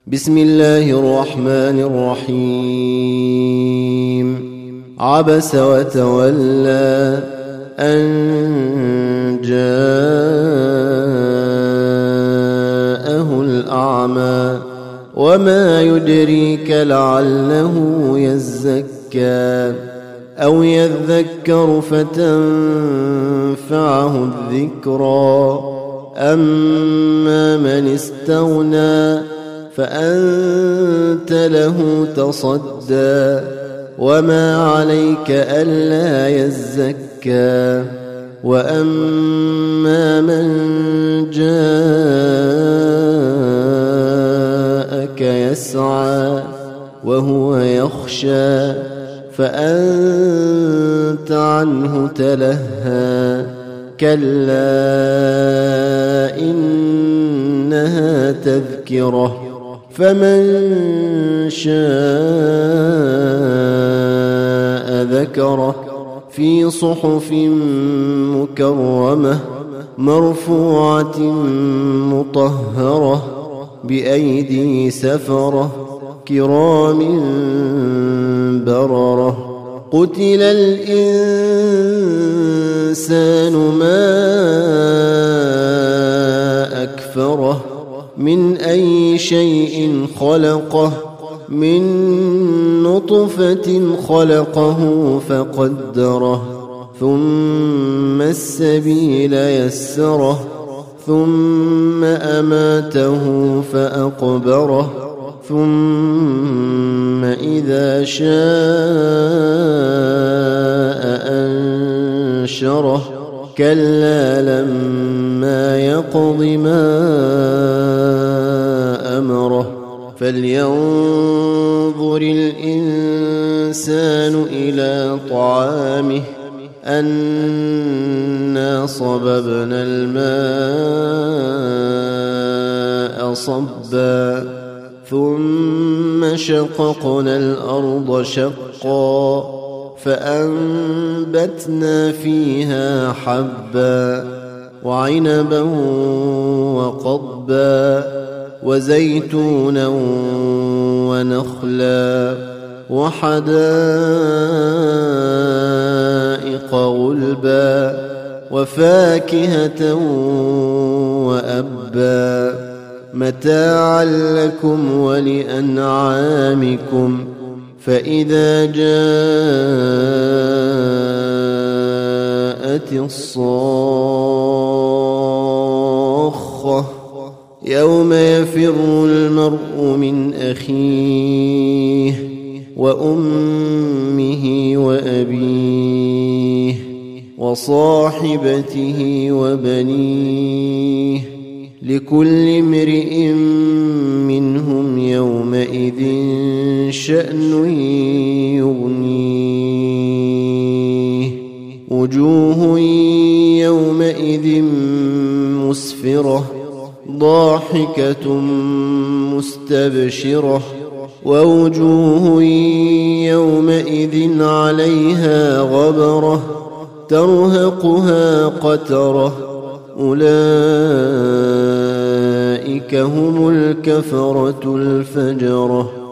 بسم الله الرحمن الرحيم عبس وتولى أن جاءه الأعمى وما يدريك لعله يزكى أو يذكر فتنفعه الذكرى أما من استغنى فأنت له تصدى وما عليك ألا يزكى وأما من جاءك يسعى وهو يخشى فأنت عنه تلهى كلا إنها تذكرة فمن شاء ذكره في صحف مكرمة مرفوعة مطهرة بأيدي سفرة كرام بررة قتل الإنسان ما أكفره من أي شيء خلقه من نطفة خلقه فقدره ثم السبيل يسره ثم أماته فأقبره ثم إذا شاء أنشره كلا لما يقض ما أمره فلينظر الإنسان إلى طعامه أنا صببنا الماء صبا ثم شققنا الأرض شقا فأنبتنا فيها حبا وعنبا وقضبا وزيتونا ونخلا وحدائق غلبا وفاكهة وأبا متاعا لكم ولأنعامكم فإذا جاءت الصاخة يوم يفر المرء من أخيه وأمه وأبيه وصاحبته وبنيه لكل امرئ منهم يومئذ شأن يغنيه وجوه يومئذ مسفرة ضاحكة مستبشرة ووجوه يومئذ عليها غبرة ترهقها قترة أولئك هم الكفرة الفجرة.